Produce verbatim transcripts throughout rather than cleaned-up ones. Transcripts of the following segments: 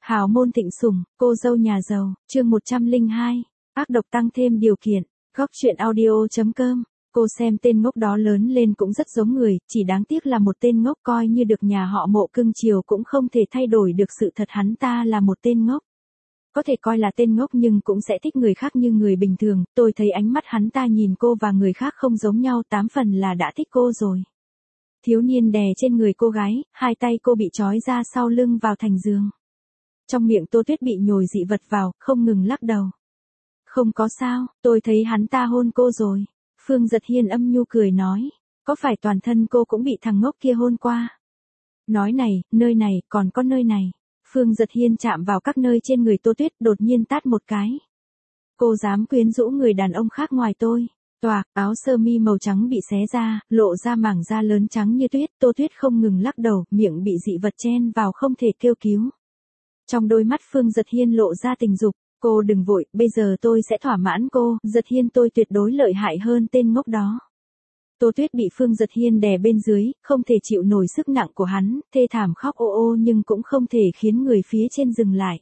Hào môn thịnh sủng, cô dâu nhà giàu, chương một trăm lẻ hai, ác độc tăng thêm điều kiện, góc truyện audio chấm com. Cô xem tên ngốc đó lớn lên cũng rất giống người, chỉ đáng tiếc là một tên ngốc coi như được nhà họ Mộ cưng chiều cũng không thể thay đổi được sự thật hắn ta là một tên ngốc. Có thể coi là tên ngốc nhưng cũng sẽ thích người khác như người bình thường, tôi thấy ánh mắt hắn ta nhìn cô và người khác không giống nhau, tám phần là đã thích cô rồi. Thiếu niên đè trên người cô gái, hai tay cô bị trói ra sau lưng vào thành giường. Trong miệng Tô Tuyết bị nhồi dị vật vào, không ngừng lắc đầu. Không có sao, tôi thấy hắn ta hôn cô rồi. Phương Giật Hiên âm nhu cười nói, có phải toàn thân cô cũng bị thằng ngốc kia hôn qua? Nói này, nơi này, còn có nơi này. Phương Giật Hiên chạm vào các nơi trên người Tô Tuyết, đột nhiên tát một cái. Cô dám quyến rũ người đàn ông khác ngoài tôi. Toạc, áo sơ mi màu trắng bị xé ra, lộ ra mảng da lớn trắng như tuyết, Tô Tuyết không ngừng lắc đầu, miệng bị dị vật chen vào không thể kêu cứu. Trong đôi mắt Phương Giật Hiên lộ ra tình dục, cô đừng vội, bây giờ tôi sẽ thỏa mãn cô, Giật Hiên tôi tuyệt đối lợi hại hơn tên ngốc đó. Tô Tuyết bị Phương Giật Hiên đè bên dưới, không thể chịu nổi sức nặng của hắn, thê thảm khóc ô ô nhưng cũng không thể khiến người phía trên dừng lại.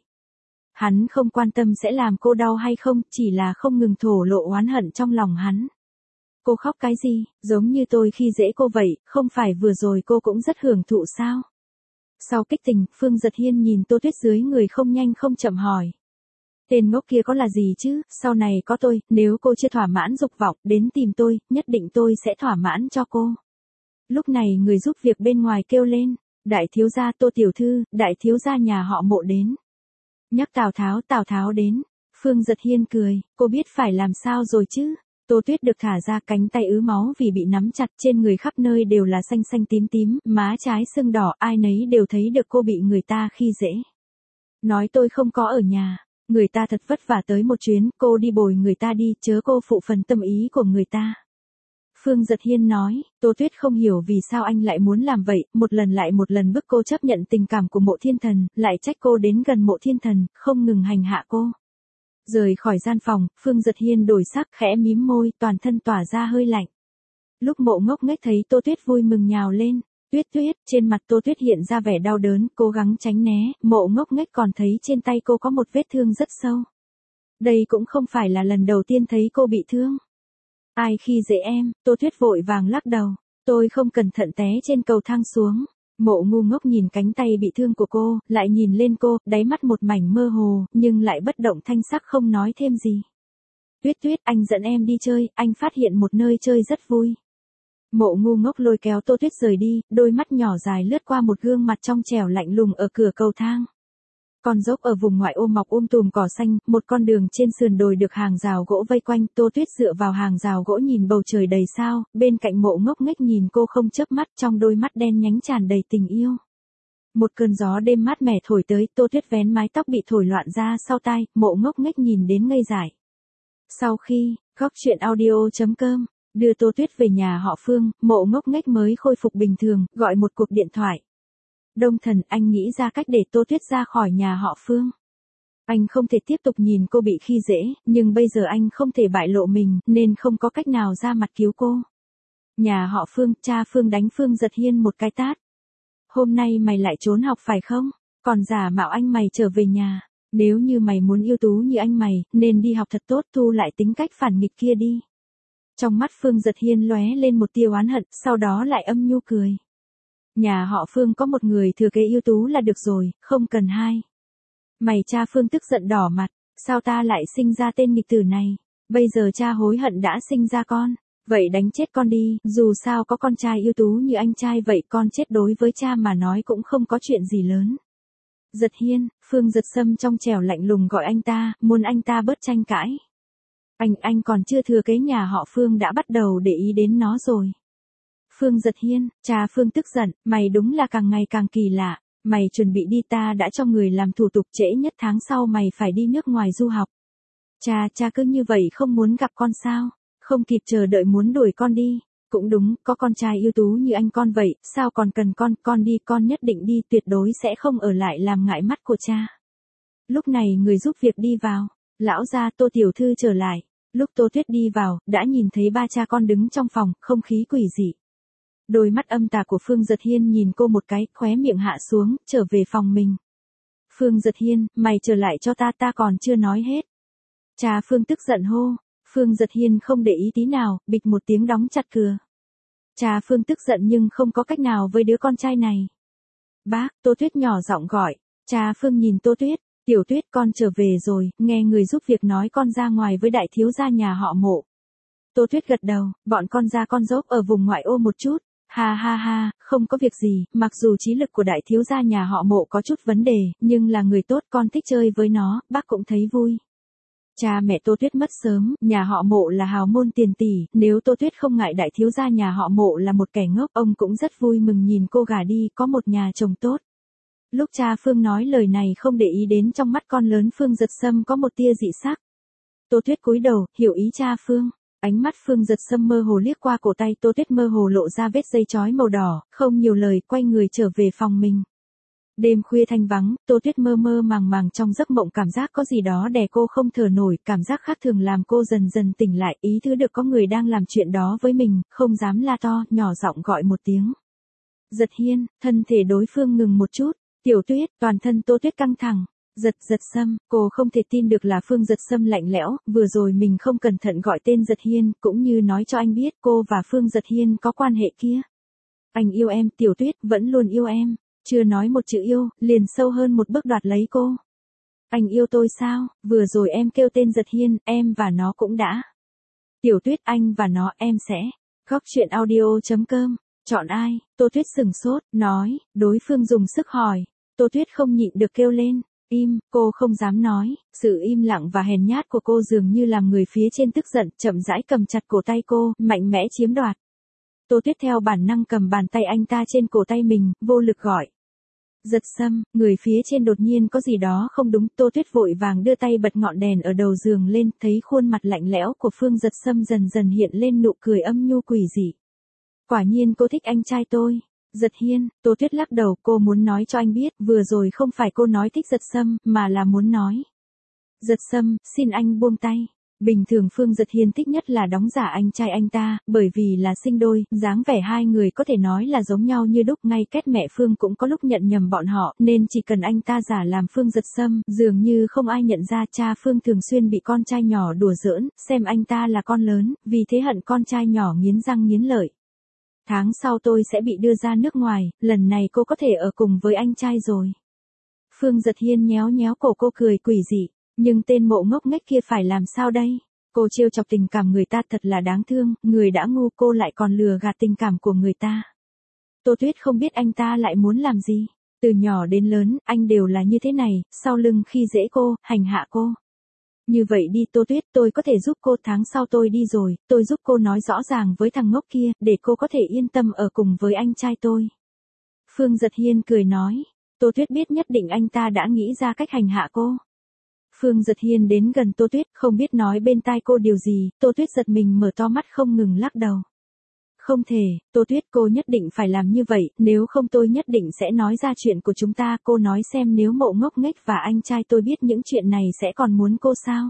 Hắn không quan tâm sẽ làm cô đau hay không, chỉ là không ngừng thổ lộ oán hận trong lòng hắn. Cô khóc cái gì, giống như tôi khi dễ cô vậy, không phải vừa rồi cô cũng rất hưởng thụ sao? Sau kích tình, Phương Giật Hiên nhìn Tô Tuyết dưới người không nhanh không chậm hỏi. Tên ngốc kia có là gì chứ, sau này có tôi, nếu cô chưa thỏa mãn dục vọng, đến tìm tôi, nhất định tôi sẽ thỏa mãn cho cô. Lúc này người giúp việc bên ngoài kêu lên, đại thiếu gia Tô tiểu thư, đại thiếu gia nhà họ Mộ đến. Nhắc Tào Tháo, Tào Tháo đến. Phương Giật Hiên cười, cô biết phải làm sao rồi chứ. Tô Tuyết được thả ra, cánh tay ứ máu vì bị nắm chặt, trên người khắp nơi đều là xanh xanh tím tím, má trái sưng đỏ, ai nấy đều thấy được cô bị người ta khi dễ. Nói tôi không có ở nhà, người ta thật vất vả tới một chuyến, cô đi bồi người ta đi, chớ cô phụ phần tâm ý của người ta. Phương Giật Hiên nói, Tô Tuyết không hiểu vì sao anh lại muốn làm vậy, một lần lại một lần bức cô chấp nhận tình cảm của Mộ Thiên Thần, lại trách cô đến gần Mộ Thiên Thần, không ngừng hành hạ cô. Rời khỏi gian phòng, Phương Giật Hiên đổi sắc, khẽ mím môi, toàn thân tỏa ra hơi lạnh. Lúc Mộ ngốc nghếch thấy Tô Tuyết vui mừng nhào lên, Tuyết Tuyết, trên mặt Tô Tuyết hiện ra vẻ đau đớn, cố gắng tránh né, Mộ ngốc nghếch còn thấy trên tay cô có một vết thương rất sâu. Đây cũng không phải là lần đầu tiên thấy cô bị thương. Ai khi dễ em, Tô Tuyết vội vàng lắc đầu, tôi không cẩn thận té trên cầu thang xuống. Mộ ngu ngốc nhìn cánh tay bị thương của cô, lại nhìn lên cô, đáy mắt một mảnh mơ hồ, nhưng lại bất động thanh sắc không nói thêm gì. Tuyết Tuyết, anh dẫn em đi chơi, anh phát hiện một nơi chơi rất vui. Mộ ngu ngốc lôi kéo Tô Tuyết rời đi, đôi mắt nhỏ dài lướt qua một gương mặt trong trẻo lạnh lùng ở cửa cầu thang. Con dốc ở vùng ngoại ô mọc um tùm cỏ xanh, một con đường trên sườn đồi được hàng rào gỗ vây quanh, Tô Tuyết dựa vào hàng rào gỗ nhìn bầu trời đầy sao, bên cạnh Mộ ngốc nghếch nhìn cô không chớp mắt, trong đôi mắt đen nhánh tràn đầy tình yêu. Một cơn gió đêm mát mẻ thổi tới, Tô Tuyết vén mái tóc bị thổi loạn ra sau tai, Mộ ngốc nghếch nhìn đến ngây dại. Sau khi, góc truyện audio chấm com, đưa Tô Tuyết về nhà họ Phương, Mộ ngốc nghếch mới khôi phục bình thường, gọi một cuộc điện thoại. Đông Thần, anh nghĩ ra cách để Tô Tuyết ra khỏi nhà họ Phương. Anh không thể tiếp tục nhìn cô bị khi dễ, nhưng bây giờ anh không thể bại lộ mình, nên không có cách nào ra mặt cứu cô. Nhà họ Phương, cha Phương đánh Phương Giật Hiên một cái tát. Hôm nay mày lại trốn học phải không? Còn giả mạo anh mày trở về nhà. Nếu như mày muốn ưu tú như anh mày, nên đi học thật tốt, thu lại tính cách phản nghịch kia đi. Trong mắt Phương Giật Hiên lóe lên một tia oán hận, sau đó lại âm nhu cười. Nhà họ Phương có một người thừa kế ưu tú là được rồi, không cần hai. Mày cha Phương tức giận đỏ mặt, sao ta lại sinh ra tên nghịch tử này, bây giờ cha hối hận đã sinh ra con, vậy đánh chết con đi, dù sao có con trai ưu tú như anh trai vậy con chết đối với cha mà nói cũng không có chuyện gì lớn. Giật Hiên, Phương Giật Sâm trong trẻo lạnh lùng gọi anh ta, muốn anh ta bớt tranh cãi. Anh, anh còn chưa thừa kế nhà họ Phương đã bắt đầu để ý đến nó rồi. Phương Giật Hiên, cha Phương tức giận, mày đúng là càng ngày càng kỳ lạ, mày chuẩn bị đi ta đã cho người làm thủ tục trễ nhất tháng sau mày phải đi nước ngoài du học. Cha, cha cứ như vậy không muốn gặp con sao, không kịp chờ đợi muốn đuổi con đi, cũng đúng, có con trai ưu tú như anh con vậy, sao còn cần con, con đi, con nhất định đi, tuyệt đối sẽ không ở lại làm ngại mắt của cha. Lúc này người giúp việc đi vào, lão gia Tô tiểu thư trở lại, lúc Tô Tuyết đi vào, đã nhìn thấy ba cha con đứng trong phòng, không khí quỷ dị. Đôi mắt âm tà của Phương Giật Hiên nhìn cô một cái, khóe miệng hạ xuống, trở về phòng mình. Phương Giật Hiên, mày trở lại cho ta, ta còn chưa nói hết. Cha Phương tức giận hô. Phương Giật Hiên không để ý tí nào, bịch một tiếng đóng chặt cửa. Cha Phương tức giận nhưng không có cách nào với đứa con trai này. Bác, Tô Tuyết nhỏ giọng gọi. Cha Phương nhìn Tô Tuyết, Tiểu Tuyết con trở về rồi, nghe người giúp việc nói con ra ngoài với đại thiếu gia nhà họ Mộ. Tô Tuyết gật đầu, bọn con ra con dốc ở vùng ngoại ô một chút. Ha ha ha, không có việc gì, mặc dù trí lực của đại thiếu gia nhà họ Mộ có chút vấn đề, nhưng là người tốt, con thích chơi với nó, bác cũng thấy vui. Cha mẹ Tô Tuyết mất sớm, nhà họ Mộ là hào môn tiền tỷ, nếu Tô Tuyết không ngại đại thiếu gia nhà họ Mộ là một kẻ ngốc, ông cũng rất vui mừng nhìn cô gả đi, có một nhà chồng tốt. Lúc cha Phương nói lời này không để ý đến trong mắt con lớn Phương Giật Sâm có một tia dị sắc. Tô Tuyết cúi đầu, hiểu ý cha Phương. Ánh mắt Phương Giật Sâm mơ hồ liếc qua cổ tay Tô Tuyết, mơ hồ lộ ra vết dây chói màu đỏ, không nhiều lời, quay người trở về phòng mình. Đêm khuya thanh vắng, Tô Tuyết mơ mơ màng màng trong giấc mộng, cảm giác có gì đó đè cô không thở nổi, cảm giác khác thường làm cô dần dần tỉnh lại, ý thức được có người đang làm chuyện đó với mình, không dám la to, nhỏ giọng gọi một tiếng. Giật Hiên, thân thể đối phương ngừng một chút. Tiểu Tuyết, toàn thân Tô Tuyết căng thẳng. Giật Giật Sâm, cô không thể tin được là Phương Giật Sâm lạnh lẽo, vừa rồi mình không cẩn thận gọi tên Giật Hiên, cũng như nói cho anh biết cô và Phương Giật Hiên có quan hệ kia. Anh yêu em, Tiểu Tuyết, vẫn luôn yêu em. Chưa nói một chữ yêu, liền sâu hơn một bước đoạt lấy cô. Anh yêu tôi sao? Vừa rồi em kêu tên Giật Hiên, em và nó cũng đã. Tiểu Tuyết, anh và nó, em sẽ. Góc truyện audio chấm com. Chọn ai? Tô Tuyết sừng sốt, nói, đối phương dùng sức hỏi. Tô Tuyết không nhịn được kêu lên. Im, cô không dám nói, sự im lặng và hèn nhát của cô dường như làm người phía trên tức giận, chậm rãi cầm chặt cổ tay cô, mạnh mẽ chiếm đoạt. Tô Tuyết theo bản năng cầm bàn tay anh ta trên cổ tay mình, vô lực gọi. Giật Sâm, người phía trên đột nhiên có gì đó không đúng, Tô Tuyết vội vàng đưa tay bật ngọn đèn ở đầu giường lên, thấy khuôn mặt lạnh lẽo của Phương Giật Sâm dần dần hiện lên nụ cười âm nhu quỷ dị. Quả nhiên cô thích anh trai tôi. Giật Hiên, Tô Tuyết lắc đầu, cô muốn nói cho anh biết, vừa rồi không phải cô nói thích Giật Sâm, mà là muốn nói. Giật Sâm, xin anh buông tay. Bình thường Phương Giật Hiên thích nhất là đóng giả anh trai anh ta, bởi vì là sinh đôi, dáng vẻ hai người có thể nói là giống nhau như đúc, ngay kết mẹ Phương cũng có lúc nhận nhầm bọn họ, nên chỉ cần anh ta giả làm Phương Giật Sâm, dường như không ai nhận ra. Cha Phương thường xuyên bị con trai nhỏ đùa giỡn, xem anh ta là con lớn, vì thế hận con trai nhỏ nghiến răng nghiến lợi. Tháng sau tôi sẽ bị đưa ra nước ngoài, lần này cô có thể ở cùng với anh trai rồi. Phương Giật Hiên nhéo nhéo cổ cô cười quỷ dị, nhưng tên Mộ ngốc nghếch kia phải làm sao đây? Cô trêu chọc tình cảm người ta thật là đáng thương, người đã ngu cô lại còn lừa gạt tình cảm của người ta. Tô Tuyết không biết anh ta lại muốn làm gì. Từ nhỏ đến lớn, anh đều là như thế này, sau lưng khi dễ cô, hành hạ cô. Như vậy đi Tô Tuyết, tôi có thể giúp cô, tháng sau tôi đi rồi, tôi giúp cô nói rõ ràng với thằng ngốc kia, để cô có thể yên tâm ở cùng với anh trai tôi. Phương Giật Hiên cười nói, Tô Tuyết biết nhất định anh ta đã nghĩ ra cách hành hạ cô. Phương Giật Hiên đến gần Tô Tuyết, không biết nói bên tai cô điều gì, Tô Tuyết giật mình mở to mắt không ngừng lắc đầu. Không thể, Tô Tuyết, cô nhất định phải làm như vậy, nếu không tôi nhất định sẽ nói ra chuyện của chúng ta, cô nói xem nếu Mộ ngốc nghếch và anh trai tôi biết những chuyện này sẽ còn muốn cô sao?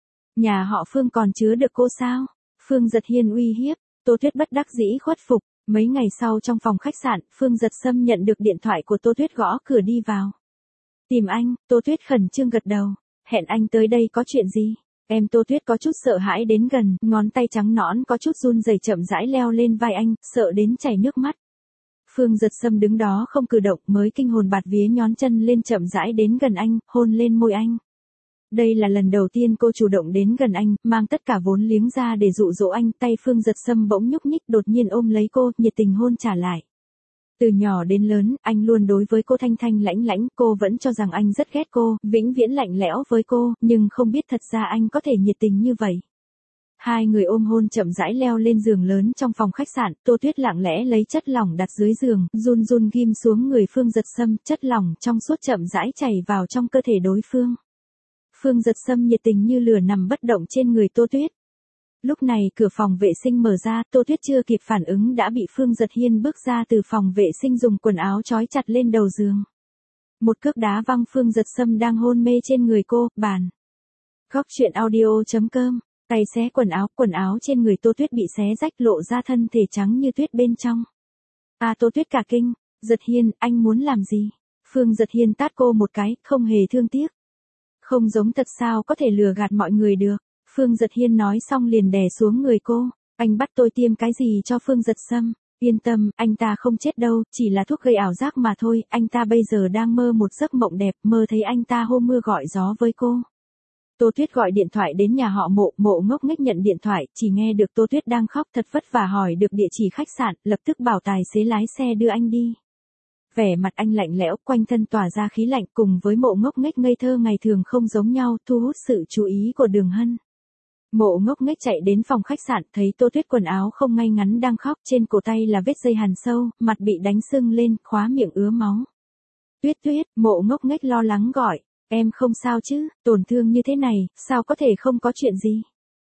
Nhà họ Phương còn chứa được cô sao? Phương Giật Hiên uy hiếp, Tô Tuyết bất đắc dĩ khuất phục. Mấy ngày sau trong phòng khách sạn, Phương Giật Sâm nhận được điện thoại của Tô Tuyết, gõ cửa đi vào. Tìm anh, Tô Tuyết khẩn trương gật đầu. Hẹn anh tới đây có chuyện gì? Em Tô Tuyết có chút sợ hãi đến gần, ngón tay trắng nõn có chút run rẩy chậm rãi leo lên vai anh, sợ đến chảy nước mắt. Phương Giật Sâm đứng đó không cử động, mới kinh hồn bạt vía nhón chân lên chậm rãi đến gần anh, hôn lên môi anh. Đây là lần đầu tiên cô chủ động đến gần anh, mang tất cả vốn liếng ra để dụ dỗ anh, tay Phương Giật Sâm bỗng nhúc nhích, đột nhiên ôm lấy cô, nhiệt tình hôn trả lại. Từ nhỏ đến lớn, anh luôn đối với cô thanh thanh lãnh lãnh, cô vẫn cho rằng anh rất ghét cô, vĩnh viễn lạnh lẽo với cô, nhưng không biết thật ra anh có thể nhiệt tình như vậy. Hai người ôm hôn chậm rãi leo lên giường lớn trong phòng khách sạn, Tô Tuyết lặng lẽ lấy chất lỏng đặt dưới giường, run run ghim xuống người Phương Giật Sâm, chất lỏng trong suốt chậm rãi chảy vào trong cơ thể đối phương. Phương Giật Sâm nhiệt tình như lửa nằm bất động trên người Tô Tuyết. Lúc này cửa phòng vệ sinh mở ra, Tô Tuyết chưa kịp phản ứng đã bị Phương Giật Hiên bước ra từ phòng vệ sinh dùng quần áo trói chặt lên đầu giường. Một cước đá văng Phương Giật Sâm đang hôn mê trên người cô, bàn. Góc truyện audio chấm com, tay xé quần áo, quần áo trên người Tô Tuyết bị xé rách lộ ra thân thể trắng như tuyết bên trong. À Tô Tuyết cả kinh, Giật Hiên, anh muốn làm gì? Phương Giật Hiên tát cô một cái, không hề thương tiếc. Không giống thật sao có thể lừa gạt mọi người được. Phương Giật Hiên nói xong liền đè xuống người cô. Anh bắt tôi tiêm cái gì cho Phương Giật Sâm? Yên tâm, anh ta không chết đâu, chỉ là thuốc gây ảo giác mà thôi. Anh ta bây giờ đang mơ một giấc mộng đẹp, mơ thấy anh ta hô mưa gọi gió với cô. Tô Tuyết gọi điện thoại đến nhà họ Mộ, Mộ ngốc nghếch nhận điện thoại, chỉ nghe được Tô Tuyết đang khóc thật vất vả hỏi được địa chỉ khách sạn, lập tức bảo tài xế lái xe đưa anh đi. Vẻ mặt anh lạnh lẽo, quanh thân tỏa ra khí lạnh, cùng với Mộ ngốc nghếch ngây thơ ngày thường không giống nhau, thu hút sự chú ý của Đường Hân. Mộ ngốc nghếch chạy đến phòng khách sạn, thấy Tô Tuyết quần áo không ngay ngắn đang khóc, trên cổ tay là vết dây hàn sâu, mặt bị đánh sưng lên, khóa miệng ứa máu. Tuyết Tuyết, Mộ ngốc nghếch lo lắng gọi, em không sao chứ, tổn thương như thế này, sao có thể không có chuyện gì.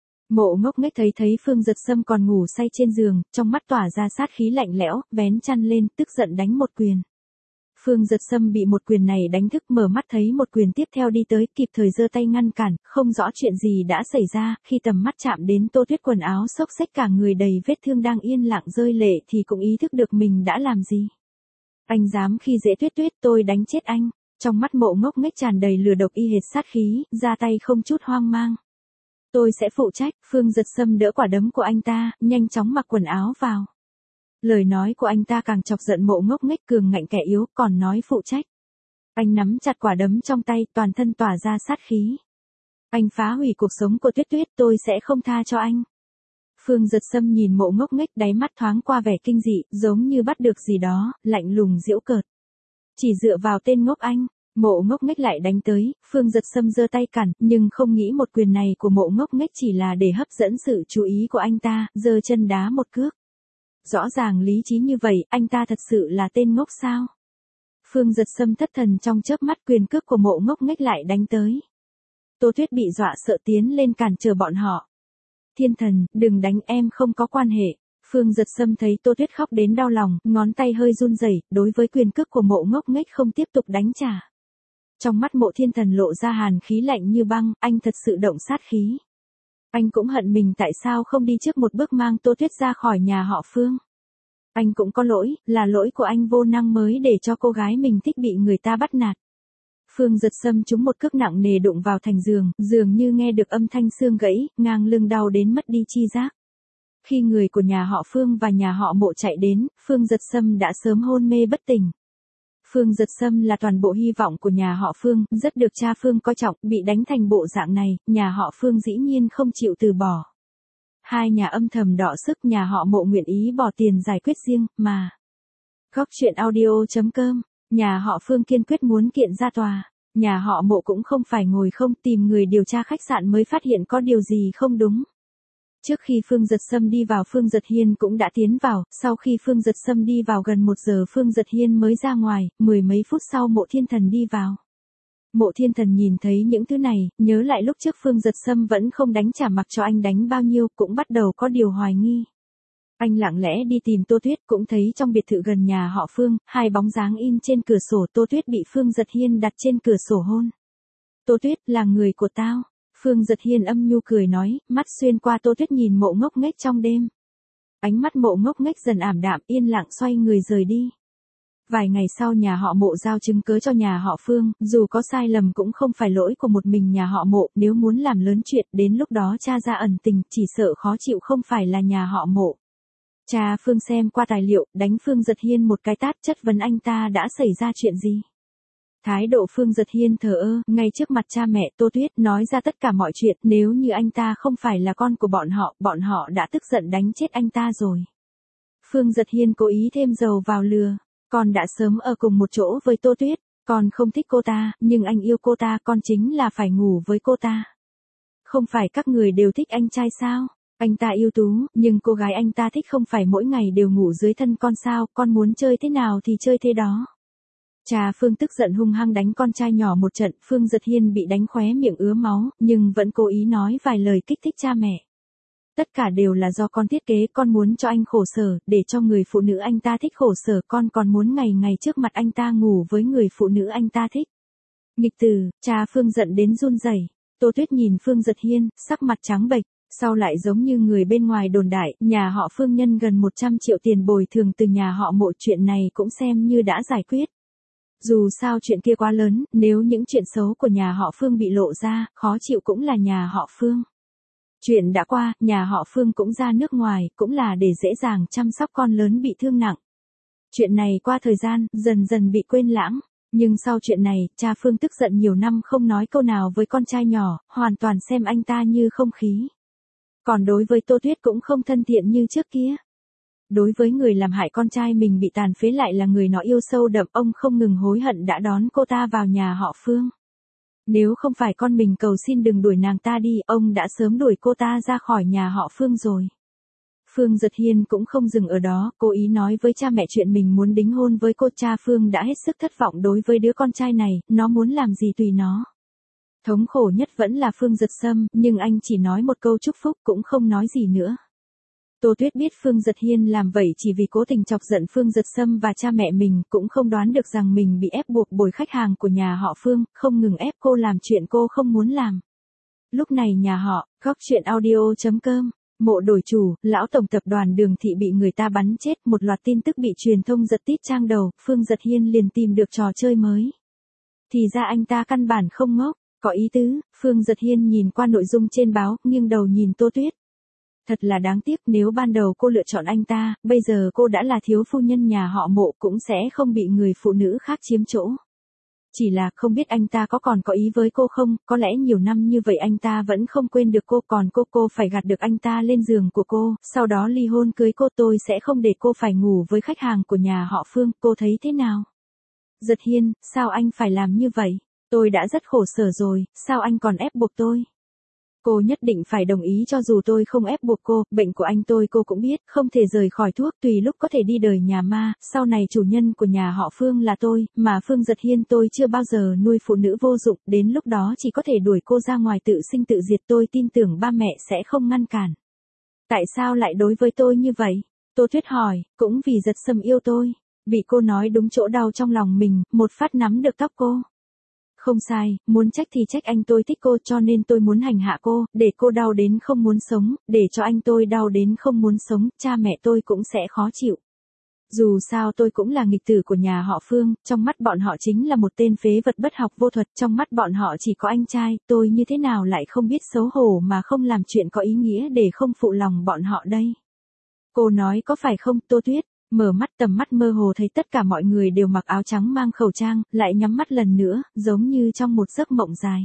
Mộ ngốc nghếch thấy thấy Phương Giật Sâm còn ngủ say trên giường, trong mắt tỏa ra sát khí lạnh lẽo, vén chăn lên, tức giận đánh một quyền. Phương Giật Sâm bị một quyền này đánh thức, mở mắt thấy một quyền tiếp theo đi tới, kịp thời giơ tay ngăn cản, không rõ chuyện gì đã xảy ra, khi tầm mắt chạm đến Tô Tuyết quần áo xốc xếch cả người đầy vết thương đang yên lặng rơi lệ thì cũng ý thức được mình đã làm gì. Anh dám khi dễ Tuyết Tuyết, tôi đánh chết anh. Trong mắt Mộ ngốc nghếch tràn đầy lửa độc y hệt sát khí, ra tay không chút hoang mang. Tôi sẽ phụ trách. Phương Giật Sâm đỡ quả đấm của anh ta, nhanh chóng mặc quần áo vào. Lời nói của anh ta càng chọc giận Mộ ngốc nghếch cường ngạnh kẻ yếu, còn nói phụ trách. Anh nắm chặt quả đấm trong tay, toàn thân tỏa ra sát khí. Anh phá hủy cuộc sống của Tuyết Tuyết, tôi sẽ không tha cho anh. Phương Giật Sâm nhìn Mộ ngốc nghếch, đáy mắt thoáng qua vẻ kinh dị, giống như bắt được gì đó, lạnh lùng giễu cợt. Chỉ dựa vào tên ngốc anh, Mộ ngốc nghếch lại đánh tới, Phương Giật Sâm giơ tay cản, nhưng không nghĩ một quyền này của Mộ ngốc nghếch chỉ là để hấp dẫn sự chú ý của anh ta, giơ chân đá một cước. Rõ ràng lý trí như vậy, anh ta thật sự là tên ngốc sao? Phương Giật Sâm thất thần trong chớp mắt, quyền cước của Mộ ngốc nghếch lại đánh tới. Tô Tuyết bị dọa sợ tiến lên cản trở bọn họ. Thiên Thần, đừng đánh em, không có quan hệ. Phương Giật Sâm thấy Tô Tuyết khóc đến đau lòng, ngón tay hơi run rẩy, đối với quyền cước của Mộ ngốc nghếch không tiếp tục đánh trả. Trong mắt Mộ Thiên Thần lộ ra hàn khí lạnh như băng, anh thật sự động sát khí. Anh cũng hận mình tại sao không đi trước một bước mang Tô Tuyết ra khỏi nhà họ Phương. Anh cũng có lỗi, là lỗi của anh vô năng mới để cho cô gái mình thích bị người ta bắt nạt. Phương Giật Sâm trúng một cước nặng nề đụng vào thành giường, dường như nghe được âm thanh xương gãy, ngang lưng đau đến mất đi chi giác. Khi người của nhà họ Phương và nhà họ Mộ chạy đến, Phương Giật Sâm đã sớm hôn mê bất tỉnh. Phương Giật Sâm là toàn bộ hy vọng của nhà họ Phương, rất được cha Phương coi trọng, bị đánh thành bộ dạng này, nhà họ Phương dĩ nhiên không chịu từ bỏ. Hai nhà âm thầm đọ sức, nhà họ Mộ nguyện ý bỏ tiền giải quyết riêng, mà. Góc truyện audio chấm com, nhà họ Phương kiên quyết muốn kiện ra tòa. Nhà họ Mộ cũng không phải ngồi không, tìm người điều tra khách sạn mới phát hiện có điều gì không đúng. Trước khi Phương Giật Sâm đi vào, Phương Giật Hiên cũng đã tiến vào, sau khi Phương Giật Sâm đi vào gần một giờ Phương Giật Hiên mới ra ngoài, mười mấy phút sau Mộ Thiên Thần đi vào. Mộ Thiên Thần nhìn thấy những thứ này, nhớ lại lúc trước Phương Giật Sâm vẫn không đánh trả, mặc cho anh đánh bao nhiêu, cũng bắt đầu có điều hoài nghi. Anh lặng lẽ đi tìm Tô Tuyết, cũng thấy trong biệt thự gần nhà họ Phương, hai bóng dáng in trên cửa sổ, Tô Tuyết bị Phương Giật Hiên đặt trên cửa sổ hôn. Tô Tuyết là người của tao. Phương Giật Hiên âm nhu cười nói, mắt xuyên qua Tô Tuyết nhìn Mộ ngốc nghếch trong đêm. Ánh mắt Mộ ngốc nghếch dần ảm đạm, yên lặng xoay người rời đi. Vài ngày sau nhà họ Mộ giao chứng cớ cho nhà họ Phương, dù có sai lầm cũng không phải lỗi của một mình nhà họ Mộ, nếu muốn làm lớn chuyện, đến lúc đó cha ra ẩn tình, chỉ sợ khó chịu không phải là nhà họ Mộ. Cha Phương xem qua tài liệu, đánh Phương Giật Hiên một cái tát, chất vấn anh ta đã xảy ra chuyện gì. Thái độ Phương Giật Hiên thờ ơ, ngay trước mặt cha mẹ Tô Tuyết, nói ra tất cả mọi chuyện, nếu như anh ta không phải là con của bọn họ, bọn họ đã tức giận đánh chết anh ta rồi. Phương Giật Hiên cố ý thêm dầu vào lửa, con đã sớm ở cùng một chỗ với Tô Tuyết, con không thích cô ta, nhưng anh yêu cô ta, con chính là phải ngủ với cô ta. Không phải các người đều thích anh trai sao? Anh ta ưu tú, nhưng cô gái anh ta thích không phải mỗi ngày đều ngủ dưới thân con sao, con muốn chơi thế nào thì chơi thế đó. Cha Phương tức giận hung hăng đánh con trai nhỏ một trận, Phương Giật Hiên bị đánh khóe miệng ứa máu, nhưng vẫn cố ý nói vài lời kích thích cha mẹ. Tất cả đều là do con thiết kế, con muốn cho anh khổ sở, để cho người phụ nữ anh ta thích khổ sở, con còn muốn ngày ngày trước mặt anh ta ngủ với người phụ nữ anh ta thích. Nghịch tử, cha Phương giận đến run rẩy. Tô Tuyết nhìn Phương Giật Hiên, sắc mặt trắng bệch, sau lại giống như người bên ngoài đồn đại, nhà họ Phương nhân gần một trăm triệu tiền bồi thường từ nhà họ Mộ, chuyện này cũng xem như đã giải quyết. Dù sao chuyện kia quá lớn, nếu những chuyện xấu của nhà họ Phương bị lộ ra, khó chịu cũng là nhà họ Phương. Chuyện đã qua, nhà họ Phương cũng ra nước ngoài, cũng là để dễ dàng chăm sóc con lớn bị thương nặng. Chuyện này qua thời gian, dần dần bị quên lãng. Nhưng sau chuyện này, cha Phương tức giận nhiều năm không nói câu nào với con trai nhỏ, hoàn toàn xem anh ta như không khí. Còn đối với Tô Tuyết cũng không thân thiện như trước kia. Đối với người làm hại con trai mình bị tàn phế lại là người nó yêu sâu đậm, ông không ngừng hối hận đã đón cô ta vào nhà họ Phương. Nếu không phải con mình cầu xin đừng đuổi nàng ta đi, ông đã sớm đuổi cô ta ra khỏi nhà họ Phương rồi. Phương Dật Hiên cũng không dừng ở đó, cố ý nói với cha mẹ chuyện mình muốn đính hôn với cô. Cha Phương đã hết sức thất vọng đối với đứa con trai này, nó muốn làm gì tùy nó. Thống khổ nhất vẫn là Phương Dật Sâm, nhưng anh chỉ nói một câu chúc phúc cũng không nói gì nữa. Tô Tuyết biết Phương Dật Hiên làm vậy chỉ vì cố tình chọc giận Phương Dật Sâm và cha mẹ mình, cũng không đoán được rằng mình bị ép buộc bồi khách hàng của nhà họ Phương, không ngừng ép cô làm chuyện cô không muốn làm. Lúc này nhà họ, góc chuyện audio chấm com, mộ đổi chủ, lão tổng tập đoàn Đường Thị bị người ta bắn chết, một loạt tin tức bị truyền thông giật tít trang đầu, Phương Dật Hiên liền tìm được trò chơi mới. Thì ra anh ta căn bản không ngốc, có ý tứ. Phương Dật Hiên nhìn qua nội dung trên báo, nghiêng đầu nhìn Tô Tuyết. Thật là đáng tiếc, nếu ban đầu cô lựa chọn anh ta, bây giờ cô đã là thiếu phu nhân nhà họ Mộ cũng sẽ không bị người phụ nữ khác chiếm chỗ. Chỉ là không biết anh ta có còn có ý với cô không, có lẽ nhiều năm như vậy anh ta vẫn không quên được cô, còn cô cô phải gạt được anh ta lên giường của cô, sau đó ly hôn cưới cô. Tôi sẽ không để cô phải ngủ với khách hàng của nhà họ Phương, cô thấy thế nào? Dật Hiên, sao anh phải làm như vậy? Tôi đã rất khổ sở rồi, sao anh còn ép buộc tôi? Cô nhất định phải đồng ý cho dù tôi không ép buộc cô, bệnh của anh tôi cô cũng biết, không thể rời khỏi thuốc, tùy lúc có thể đi đời nhà ma, sau này chủ nhân của nhà họ Phương là tôi, mà Phương Dật Hiên tôi chưa bao giờ nuôi phụ nữ vô dụng, đến lúc đó chỉ có thể đuổi cô ra ngoài tự sinh tự diệt. Tôi tin tưởng ba mẹ sẽ không ngăn cản. Tại sao lại đối với tôi như vậy? Tô Tuyết hỏi, cũng vì Dật Sâm yêu tôi, vì cô nói đúng chỗ đau trong lòng mình, một phát nắm được tóc cô. Không sai, muốn trách thì trách anh, tôi thích cô cho nên tôi muốn hành hạ cô, để cô đau đến không muốn sống, để cho anh tôi đau đến không muốn sống, cha mẹ tôi cũng sẽ khó chịu. Dù sao tôi cũng là nghịch tử của nhà họ Phương, trong mắt bọn họ chính là một tên phế vật bất học vô thuật, trong mắt bọn họ chỉ có anh trai, tôi như thế nào lại không biết xấu hổ mà không làm chuyện có ý nghĩa để không phụ lòng bọn họ đây. Cô nói có phải không? Tô Tuyết mở mắt, tầm mắt mơ hồ thấy tất cả mọi người đều mặc áo trắng mang khẩu trang, lại nhắm mắt lần nữa, giống như trong một giấc mộng dài.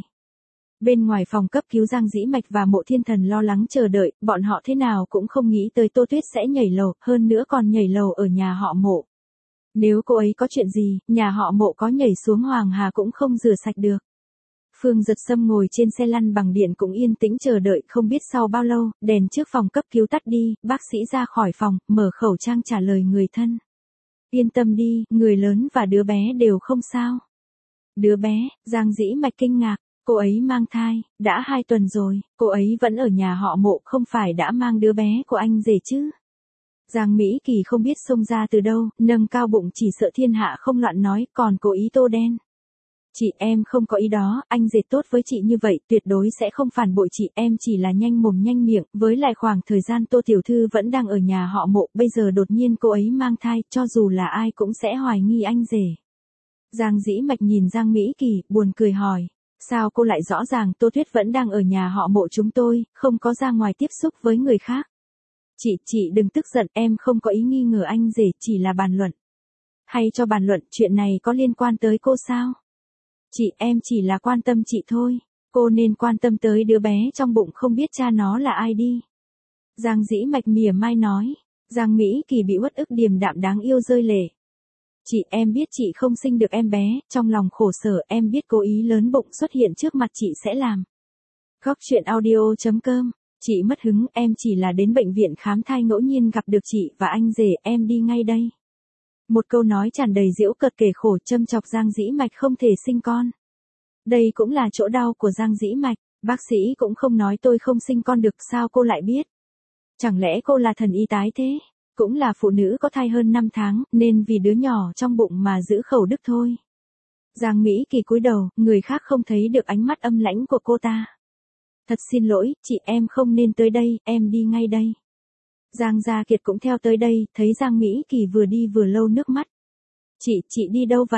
Bên ngoài phòng cấp cứu Giang Dĩ Mạch và Mộ Thiên Thần lo lắng chờ đợi, bọn họ thế nào cũng không nghĩ tới Tô Tuyết sẽ nhảy lầu, hơn nữa còn nhảy lầu ở nhà họ Mộ. Nếu cô ấy có chuyện gì, nhà họ Mộ có nhảy xuống Hoàng Hà cũng không rửa sạch được. Phương Dật Sâm ngồi trên xe lăn bằng điện cũng yên tĩnh chờ đợi, không biết sau bao lâu, đèn trước phòng cấp cứu tắt đi, bác sĩ ra khỏi phòng, mở khẩu trang trả lời người thân. Yên tâm đi, người lớn và đứa bé đều không sao. Đứa bé, Giang Dĩ Mạch kinh ngạc, cô ấy mang thai, đã hai tuần rồi, cô ấy vẫn ở nhà họ Mộ, không phải đã mang đứa bé của anh rể chứ? Giang Mỹ Kỳ không biết xông ra từ đâu, nâng cao bụng chỉ sợ thiên hạ không loạn nói, còn cố ý tô đen. Chị em không có ý đó, anh rể tốt với chị như vậy, tuyệt đối sẽ không phản bội chị, em chỉ là nhanh mồm nhanh miệng, với lại khoảng thời gian Tô Tiểu Thư vẫn đang ở nhà họ Mộ, bây giờ đột nhiên cô ấy mang thai, cho dù là ai cũng sẽ hoài nghi anh rể. Giang Dĩ Mạch nhìn Giang Mỹ Kỳ, buồn cười hỏi, sao cô lại rõ ràng Tô Tuyết vẫn đang ở nhà họ Mộ chúng tôi, không có ra ngoài tiếp xúc với người khác. Chị, chị đừng tức giận, em không có ý nghi ngờ anh rể, chỉ là bàn luận. Hay cho bàn luận, chuyện này có liên quan tới cô sao? Chị, em chỉ là quan tâm chị thôi, cô nên quan tâm tới đứa bé trong bụng không biết cha nó là ai đi. Giang Dĩ Mạch mỉa mai nói, Giang Mỹ Kỳ bị uất ức điềm đạm đáng yêu rơi lệ. Chị, em biết chị không sinh được em bé, trong lòng khổ sở, em biết cố ý lớn bụng xuất hiện trước mặt chị sẽ làm. Góc chuyện audio chấm com, chị mất hứng, em chỉ là đến bệnh viện khám thai ngẫu nhiên gặp được chị và anh rể, em đi ngay đây. Một câu nói tràn đầy giễu cợt kể khổ châm chọc Giang Dĩ Mạch không thể sinh con. Đây cũng là chỗ đau của Giang Dĩ Mạch, bác sĩ cũng không nói tôi không sinh con được, sao cô lại biết? Chẳng lẽ cô là thần y tái thế? Cũng là phụ nữ có thai hơn năm tháng, nên vì đứa nhỏ trong bụng mà giữ khẩu đức thôi. Giang Mỹ Kỳ cúi đầu, người khác không thấy được ánh mắt âm lãnh của cô ta. Thật xin lỗi, chị, em không nên tới đây, em đi ngay đây. Giang Gia Kiệt cũng theo tới đây, thấy Giang Mỹ Kỳ vừa đi vừa lau nước mắt. Chị, chị đi đâu vậy?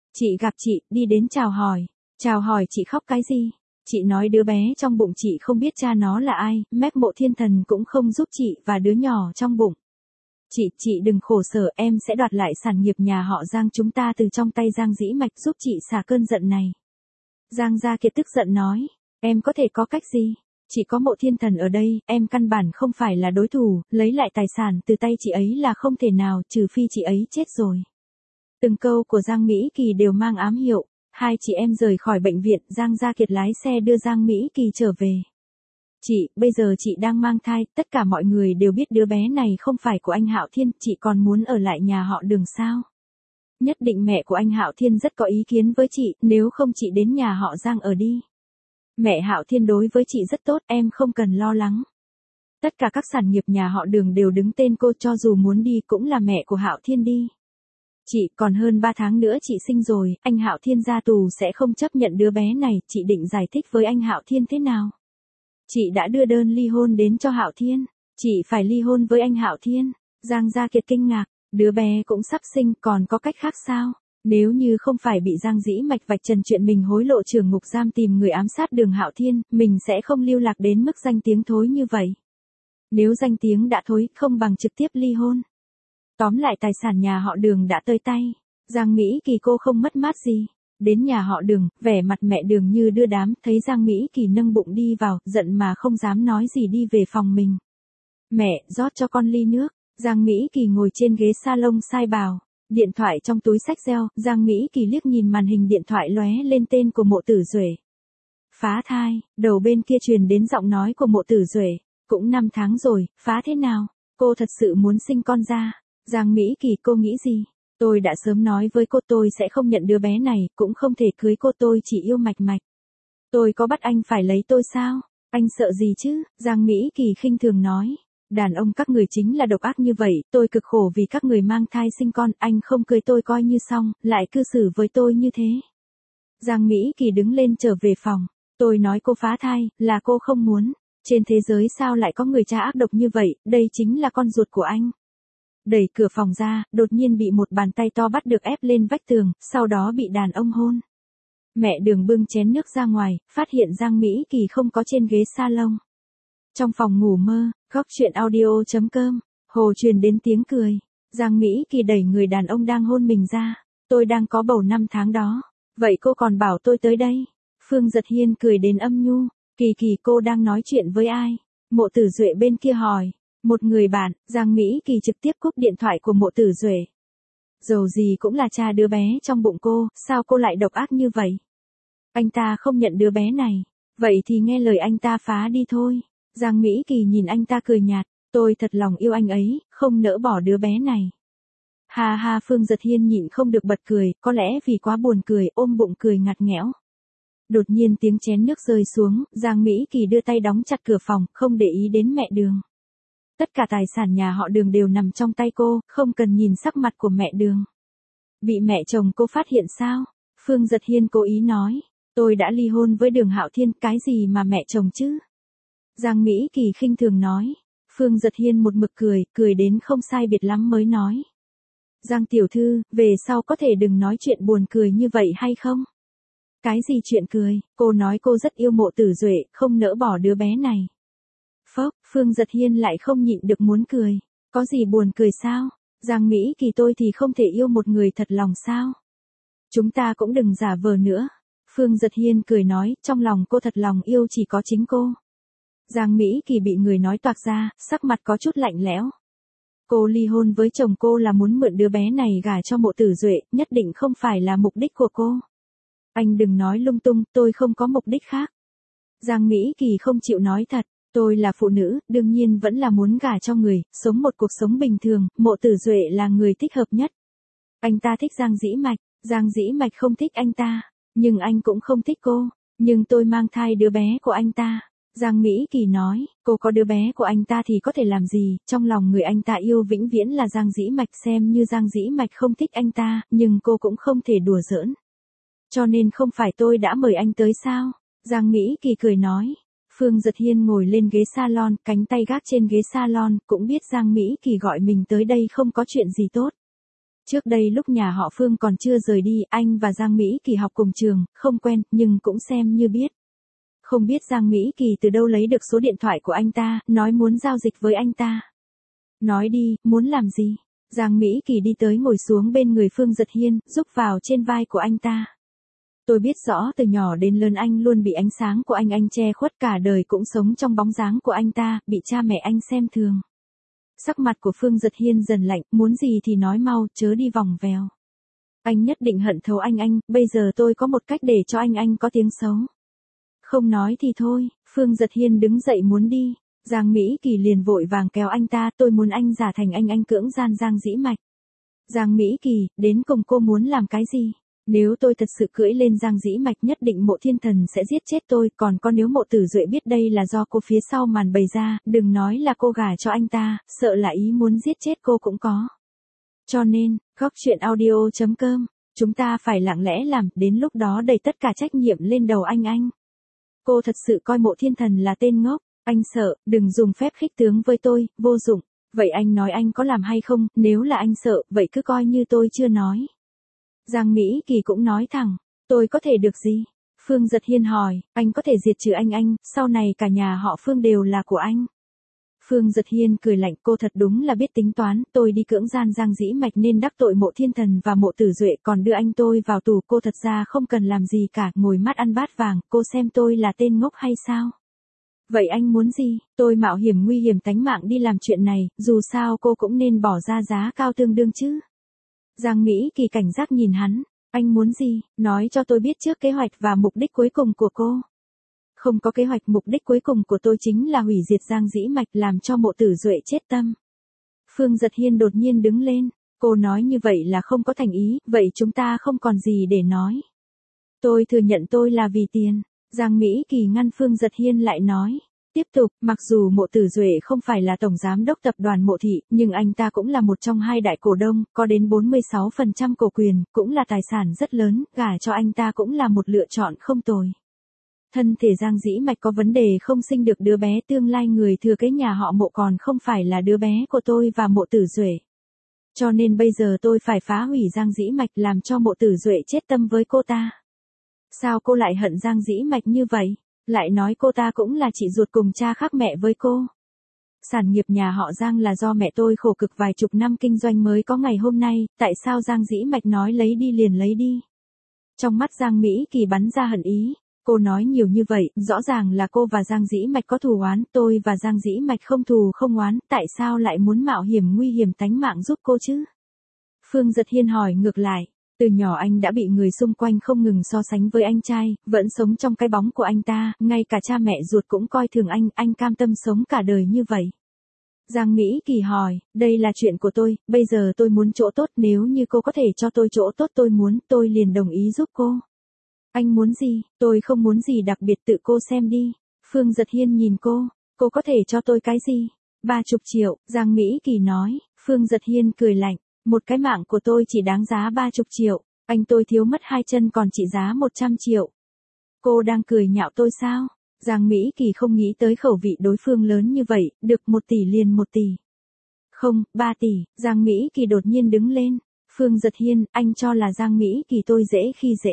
Chị gặp chị, đi đến chào hỏi. Chào hỏi chị khóc cái gì? Chị nói đứa bé trong bụng chị không biết cha nó là ai, mép Mộ Thiên Thần cũng không giúp chị và đứa nhỏ trong bụng. Chị, chị đừng khổ sở, em sẽ đoạt lại sản nghiệp nhà họ Giang chúng ta từ trong tay Giang Dĩ Mạch giúp chị xả cơn giận này. Giang Gia Kiệt tức giận nói, em có thể có cách gì? Chỉ có Mộ Thiên Thần ở đây, em căn bản không phải là đối thủ, lấy lại tài sản từ tay chị ấy là không thể nào, trừ phi chị ấy chết rồi. Từng câu của Giang Mỹ Kỳ đều mang ám hiệu. Hai chị em rời khỏi bệnh viện, Giang Gia Kiệt lái xe đưa Giang Mỹ Kỳ trở về. Chị, bây giờ chị đang mang thai, tất cả mọi người đều biết đứa bé này không phải của anh Hạo Thiên, chị còn muốn ở lại nhà họ Đường sao? Nhất định mẹ của anh Hạo Thiên rất có ý kiến với chị, nếu không chị đến nhà họ Giang ở đi. Mẹ Hạo Thiên đối với chị rất tốt, em không cần lo lắng. Tất cả các sản nghiệp nhà họ Đường đều đứng tên cô, cho dù muốn đi cũng là mẹ của Hạo Thiên đi. Chị, còn hơn ba tháng nữa chị sinh rồi, anh Hạo Thiên ra tù sẽ không chấp nhận đứa bé này, chị định giải thích với anh Hạo Thiên thế nào? Chị đã đưa đơn ly hôn đến cho Hạo Thiên, chị phải ly hôn với anh Hạo Thiên. Giang Gia Kiệt kinh ngạc, đứa bé cũng sắp sinh, còn có cách khác sao? Nếu như không phải bị Giang Dĩ Mạch vạch trần chuyện mình hối lộ trưởng ngục giam tìm người ám sát Đường Hạo Thiên, mình sẽ không lưu lạc đến mức danh tiếng thối như vậy. Nếu danh tiếng đã thối, không bằng trực tiếp ly hôn. Tóm lại tài sản nhà họ Đường đã tới tay, Giang Mỹ Kỳ cô không mất mát gì. Đến nhà họ Đường, vẻ mặt mẹ Đường như đưa đám, thấy Giang Mỹ Kỳ nâng bụng đi vào, giận mà không dám nói gì đi về phòng mình. Mẹ, rót cho con ly nước. Giang Mỹ Kỳ ngồi trên ghế salon sai bào, điện thoại trong túi xách reo, Giang Mỹ Kỳ liếc nhìn màn hình điện thoại lóe lên tên của Mộ Tử Duệ. Phá thai, đầu bên kia truyền đến giọng nói của Mộ Tử Duệ, cũng năm tháng rồi, phá thế nào? Cô thật sự muốn sinh con ra. Giang Mỹ Kỳ, cô nghĩ gì? Tôi đã sớm nói với cô tôi sẽ không nhận đứa bé này, cũng không thể cưới cô, tôi chỉ yêu Mạch Mạch. Tôi có bắt anh phải lấy tôi sao? Anh sợ gì chứ? Giang Mỹ Kỳ khinh thường nói. Đàn ông các người chính là độc ác như vậy, tôi cực khổ vì các người mang thai sinh con, anh không cưới tôi coi như xong, lại cư xử với tôi như thế. Giang Mỹ Kỳ đứng lên trở về phòng. Tôi nói cô phá thai, là cô không muốn. Trên thế giới sao lại có người cha ác độc như vậy, đây chính là con ruột của anh. Đẩy cửa phòng ra, đột nhiên bị một bàn tay to bắt được ép lên vách tường, sau đó bị đàn ông hôn. Mẹ Đường bưng chén nước ra ngoài, phát hiện Giang Mỹ Kỳ không có trên ghế salon. Trong phòng ngủ mơ, góc chuyện audio chấm com, hồ truyền đến tiếng cười. Giang Mỹ Kỳ đẩy người đàn ông đang hôn mình ra. Tôi đang có bầu năm tháng đó. Vậy cô còn bảo tôi tới đây. Phương Giật Hiên cười đến âm nhu. Kỳ Kỳ, cô đang nói chuyện với ai? Mộ Tử Duệ bên kia hỏi. Một người bạn. Giang Mỹ Kỳ trực tiếp cúp điện thoại của Mộ Tử Duệ. Dầu gì cũng là cha đứa bé trong bụng cô, sao cô lại độc ác như vậy? Anh ta không nhận đứa bé này. Vậy thì nghe lời anh ta phá đi thôi. Giang Mỹ Kỳ nhìn anh ta cười nhạt. Tôi thật lòng yêu anh ấy, không nỡ bỏ đứa bé này. Ha ha, Phương Giật Hiên nhịn không được bật cười, có lẽ vì quá buồn cười, ôm bụng cười ngặt nghẽo. Đột nhiên tiếng chén nước rơi xuống, Giang Mỹ Kỳ đưa tay đóng chặt cửa phòng, không để ý đến mẹ Đường. Tất cả tài sản nhà họ Đường đều nằm trong tay cô, không cần nhìn sắc mặt của mẹ Đường. Bị mẹ chồng cô phát hiện sao? Phương Giật Hiên cố ý nói. Tôi đã ly hôn với Đường Hạo Thiên, cái gì mà mẹ chồng chứ? Giang Mỹ Kỳ khinh thường nói. Phương Giật Hiên một mực cười, cười đến không sai biệt lắm mới nói. Giang tiểu thư, về sau có thể đừng nói chuyện buồn cười như vậy hay không? Cái gì chuyện cười, cô nói cô rất yêu Mộ Tử Duệ, không nỡ bỏ đứa bé này. Phốc, Phương Giật Hiên lại không nhịn được muốn cười. Có gì buồn cười sao? Giang Mỹ Kỳ, tôi thì không thể yêu một người thật lòng sao? Chúng ta cũng đừng giả vờ nữa. Phương Giật Hiên cười nói, trong lòng cô thật lòng yêu chỉ có chính cô. Giang Mỹ Kỳ bị người nói toạc ra, sắc mặt có chút lạnh lẽo. Cô ly hôn với chồng cô là muốn mượn đứa bé này gả cho Mộ Tử Duệ, nhất định không phải là mục đích của cô. Anh đừng nói lung tung, tôi không có mục đích khác. Giang Mỹ Kỳ không chịu nói thật, tôi là phụ nữ, đương nhiên vẫn là muốn gả cho người, sống một cuộc sống bình thường, Mộ Tử Duệ là người thích hợp nhất. Anh ta thích Giang Dĩ Mạch, Giang Dĩ Mạch không thích anh ta, nhưng anh cũng không thích cô, nhưng tôi mang thai đứa bé của anh ta. Giang Mỹ Kỳ nói, cô có đứa bé của anh ta thì có thể làm gì, trong lòng người anh ta yêu vĩnh viễn là Giang Dĩ Mạch, xem như Giang Dĩ Mạch không thích anh ta, nhưng cô cũng không thể đùa giỡn. Cho nên không phải tôi đã mời anh tới sao? Giang Mỹ Kỳ cười nói. Phương Giật Hiên ngồi lên ghế salon, cánh tay gác trên ghế salon, cũng biết Giang Mỹ Kỳ gọi mình tới đây không có chuyện gì tốt. Trước đây lúc nhà họ Phương còn chưa rời đi, anh và Giang Mỹ Kỳ học cùng trường, không quen, nhưng cũng xem như biết. Không biết Giang Mỹ Kỳ từ đâu lấy được số điện thoại của anh ta, nói muốn giao dịch với anh ta. Nói đi, muốn làm gì? Giang Mỹ Kỳ đi tới ngồi xuống bên người Phương Dật Hiên, rúc vào trên vai của anh ta. Tôi biết rõ từ nhỏ đến lớn anh luôn bị ánh sáng của anh anh che khuất, cả đời cũng sống trong bóng dáng của anh ta, bị cha mẹ anh xem thường. Sắc mặt của Phương Dật Hiên dần lạnh, muốn gì thì nói mau, chớ đi vòng vèo. Anh nhất định hận thấu anh anh, bây giờ tôi có một cách để cho anh anh có tiếng xấu. Không nói thì thôi, Phương Dật Hiên đứng dậy muốn đi. Giang Mỹ Kỳ liền vội vàng kéo anh ta, tôi muốn anh giả thành anh anh cưỡng gian Giang Dĩ Mạch. Giang Mỹ Kỳ, đến cùng cô muốn làm cái gì? Nếu tôi thật sự cưỡi lên Giang Dĩ Mạch nhất định Mộ Thiên Thần sẽ giết chết tôi, còn có nếu Mộ Tử Duệ biết đây là do cô phía sau màn bày ra, đừng nói là cô gả cho anh ta, sợ là ý muốn giết chết cô cũng có. Cho nên, góc truyện audio chấm com, chúng ta phải lặng lẽ làm, đến lúc đó đẩy tất cả trách nhiệm lên đầu anh anh. Cô thật sự coi Mộ Thiên Thần là tên ngốc, anh sợ, đừng dùng phép khích tướng với tôi, vô dụng. Vậy anh nói anh có làm hay không, nếu là anh sợ, vậy cứ coi như tôi chưa nói. Giang Mỹ Kỳ cũng nói thẳng, tôi có thể được gì? Phương Dật Hiên hỏi, anh có thể diệt trừ anh anh, sau này cả nhà họ Phương đều là của anh. Phương Dật Hiên cười lạnh, cô thật đúng là biết tính toán, tôi đi cưỡng gian Giang Dĩ Mạch nên đắc tội Mộ Thiên Thần và Mộ Tử Duệ, còn đưa anh tôi vào tù, cô thật ra không cần làm gì cả, ngồi mắt ăn bát vàng, cô xem tôi là tên ngốc hay sao? Vậy anh muốn gì? Tôi mạo hiểm nguy hiểm tánh mạng đi làm chuyện này, dù sao cô cũng nên bỏ ra giá cao tương đương chứ. Giang Mỹ Kỳ cảnh giác nhìn hắn, anh muốn gì? Nói cho tôi biết trước kế hoạch và mục đích cuối cùng của cô. Không có kế hoạch, mục đích cuối cùng của tôi chính là hủy diệt Giang Dĩ Mạch, làm cho Mộ Tử Duệ chết tâm. Phương Dật Hiên đột nhiên đứng lên, cô nói như vậy là không có thành ý, vậy chúng ta không còn gì để nói. Tôi thừa nhận tôi là vì tiền. Giang Mỹ Kỳ ngăn Phương Dật Hiên lại nói. Tiếp tục, mặc dù Mộ Tử Duệ không phải là tổng giám đốc tập đoàn Mộ Thị, nhưng anh ta cũng là một trong hai đại cổ đông, có đến bốn mươi sáu phần trăm cổ quyền, cũng là tài sản rất lớn, gả cho anh ta cũng là một lựa chọn không tồi. Thân thể Giang Dĩ Mạch có vấn đề không sinh được đứa bé, tương lai người thừa kế nhà họ Mộ còn không phải là đứa bé của tôi và Mộ Tử Duệ. Cho nên bây giờ tôi phải phá hủy Giang Dĩ Mạch, làm cho Mộ Tử Duệ chết tâm với cô ta. Sao cô lại hận Giang Dĩ Mạch như vậy? Lại nói cô ta cũng là chị ruột cùng cha khác mẹ với cô. Sản nghiệp nhà họ Giang là do mẹ tôi khổ cực vài chục năm kinh doanh mới có ngày hôm nay, tại sao Giang Dĩ Mạch nói lấy đi liền lấy đi? Trong mắt Giang Mỹ Kỳ bắn ra hận ý, cô nói nhiều như vậy, rõ ràng là cô và Giang Dĩ Mạch có thù oán, tôi và Giang Dĩ Mạch không thù không oán, tại sao lại muốn mạo hiểm nguy hiểm tánh mạng giúp cô chứ? Phương Dật Hiên hỏi ngược lại. Từ nhỏ anh đã bị người xung quanh không ngừng so sánh với anh trai, vẫn sống trong cái bóng của anh ta, ngay cả cha mẹ ruột cũng coi thường anh, anh cam tâm sống cả đời như vậy. Giang Mỹ Kỳ hỏi, đây là chuyện của tôi, bây giờ tôi muốn chỗ tốt, nếu như cô có thể cho tôi chỗ tốt tôi muốn, tôi liền đồng ý giúp cô. Anh muốn gì? Tôi không muốn gì đặc biệt, tự cô xem đi. Phương Dật Hiên nhìn cô, cô có thể cho tôi cái gì? Ba chục triệu, Giang Mỹ Kỳ nói. Phương Dật Hiên cười lạnh. Một cái mạng của tôi chỉ đáng giá ba chục triệu, anh tôi thiếu mất hai chân còn trị giá một trăm triệu. Cô đang cười nhạo tôi sao? Giang Mỹ Kỳ không nghĩ tới khẩu vị đối phương lớn như vậy, được một tỷ liền một tỷ. Không, ba tỷ, Giang Mỹ Kỳ đột nhiên đứng lên. Phương Dật Hiên, anh cho là Giang Mỹ Kỳ tôi dễ khi dễ.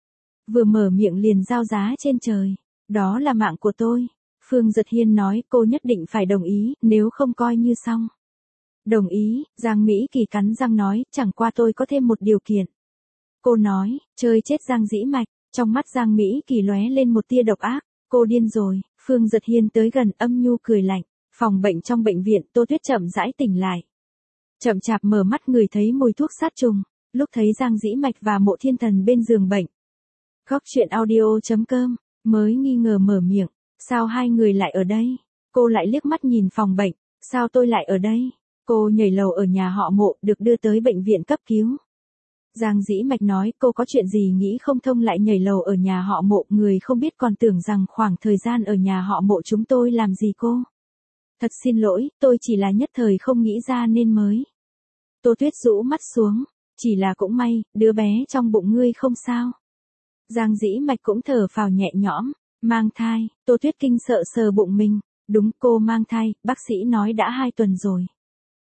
Vừa mở miệng liền giao giá trên trời. Đó là mạng của tôi. Phương Dật Hiên nói cô nhất định phải đồng ý, nếu không coi như xong. Đồng ý, Giang Mỹ Kỳ cắn răng nói, chẳng qua tôi có thêm một điều kiện. Cô nói, chơi chết Giang Dĩ Mạch, trong mắt Giang Mỹ Kỳ lóe lên một tia độc ác, cô điên rồi. Phương Dật Hiên tới gần, âm nhu cười lạnh, phòng bệnh trong bệnh viện, Tô Tuyết chậm rãi tỉnh lại. Chậm chạp mở mắt người thấy mùi thuốc sát trùng, lúc thấy Giang Dĩ Mạch và Mộ Thiên Thần bên giường bệnh. Góc truyện audio chấm com, mới nghi ngờ mở miệng, sao hai người lại ở đây? Cô lại liếc mắt nhìn phòng bệnh, sao tôi lại ở đây? Cô nhảy lầu ở nhà họ Mộ, được đưa tới bệnh viện cấp cứu. Giang Dĩ Mạch nói, cô có chuyện gì nghĩ không thông lại nhảy lầu ở nhà họ Mộ, người không biết còn tưởng rằng khoảng thời gian ở nhà họ Mộ chúng tôi làm gì cô. Thật xin lỗi, tôi chỉ là nhất thời không nghĩ ra nên mới. Tô Tuyết rũ mắt xuống, chỉ là cũng may, đứa bé trong bụng ngươi không sao. Giang Dĩ Mạch cũng thở phào nhẹ nhõm, mang thai, Tô Tuyết kinh sợ sờ bụng mình, đúng cô mang thai, bác sĩ nói đã hai tuần rồi.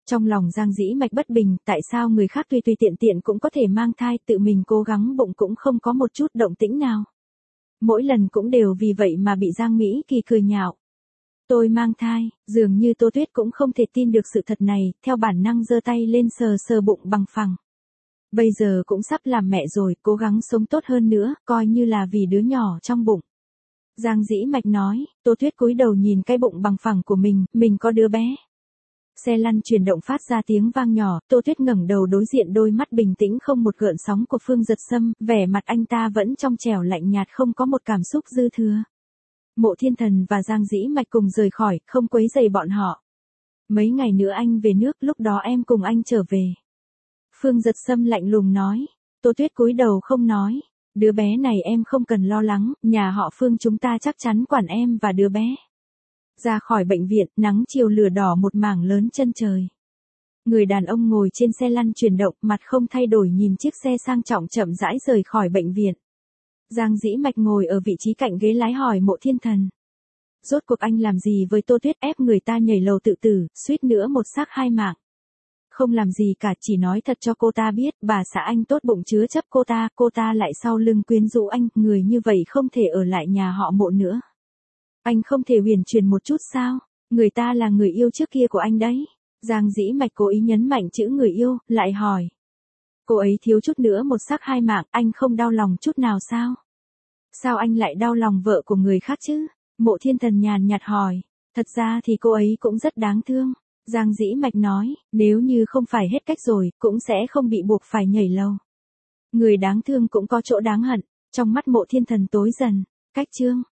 Trong lòng Giang Dĩ Mạch bất bình, tại sao người khác tùy tùy tiện tiện cũng có thể mang thai, tự mình cố gắng bụng cũng không có một chút động tĩnh nào. Mỗi lần cũng đều vì vậy mà bị Giang Mỹ Kỳ cười nhạo. Tôi mang thai, dường như Tô Tuyết cũng không thể tin được sự thật này, theo bản năng giơ tay lên sờ sờ bụng bằng phẳng. Bây giờ cũng sắp làm mẹ rồi, cố gắng sống tốt hơn nữa, coi như là vì đứa nhỏ trong bụng. Giang Dĩ Mạch nói, Tô Tuyết cúi đầu nhìn cái bụng bằng phẳng của mình, mình có đứa bé. Xe lăn chuyển động phát ra tiếng vang nhỏ, Tô Tuyết ngẩng đầu đối diện đôi mắt bình tĩnh không một gợn sóng của Phương Giật Sâm, vẻ mặt anh ta vẫn trong trẻo lạnh nhạt không có một cảm xúc dư thừa. Mộ Thiên Thần và Giang Dĩ Mạch cùng rời khỏi, không quấy rầy bọn họ. Mấy ngày nữa anh về nước, lúc đó em cùng anh trở về. Phương Giật Sâm lạnh lùng nói. Tô Tuyết cúi đầu không nói. Đứa bé này em không cần lo lắng, nhà họ Phương chúng ta chắc chắn quản em và đứa bé. Ra khỏi bệnh viện, nắng chiều lửa đỏ một mảng lớn chân trời. Người đàn ông ngồi trên xe lăn chuyển động, mặt không thay đổi nhìn chiếc xe sang trọng chậm rãi rời khỏi bệnh viện. Giang Dĩ Mạch ngồi ở vị trí cạnh ghế lái hỏi Mộ Thiên Thần. Rốt cuộc anh làm gì với Tô Tuyết, ép người ta nhảy lầu tự tử, suýt nữa một xác hai mạng. Không làm gì cả, chỉ nói thật cho cô ta biết, bà xã anh tốt bụng chứa chấp cô ta, cô ta lại sau lưng quyến rũ anh, người như vậy không thể ở lại nhà họ Mộ nữa. Anh không thể huyền truyền một chút sao, người ta là người yêu trước kia của anh đấy. Giang Dĩ Mạch cố ý nhấn mạnh chữ người yêu, lại hỏi. Cô ấy thiếu chút nữa một xác hai mạng, anh không đau lòng chút nào sao? Sao anh lại đau lòng vợ của người khác chứ? Mộ Thiên Thần nhàn nhạt hỏi. Thật ra thì cô ấy cũng rất đáng thương. Giang Dĩ Mạch nói, nếu như không phải hết cách rồi, cũng sẽ không bị buộc phải nhảy lầu. Người đáng thương cũng có chỗ đáng hận. Trong mắt Mộ Thiên Thần tối dần. Cách chương.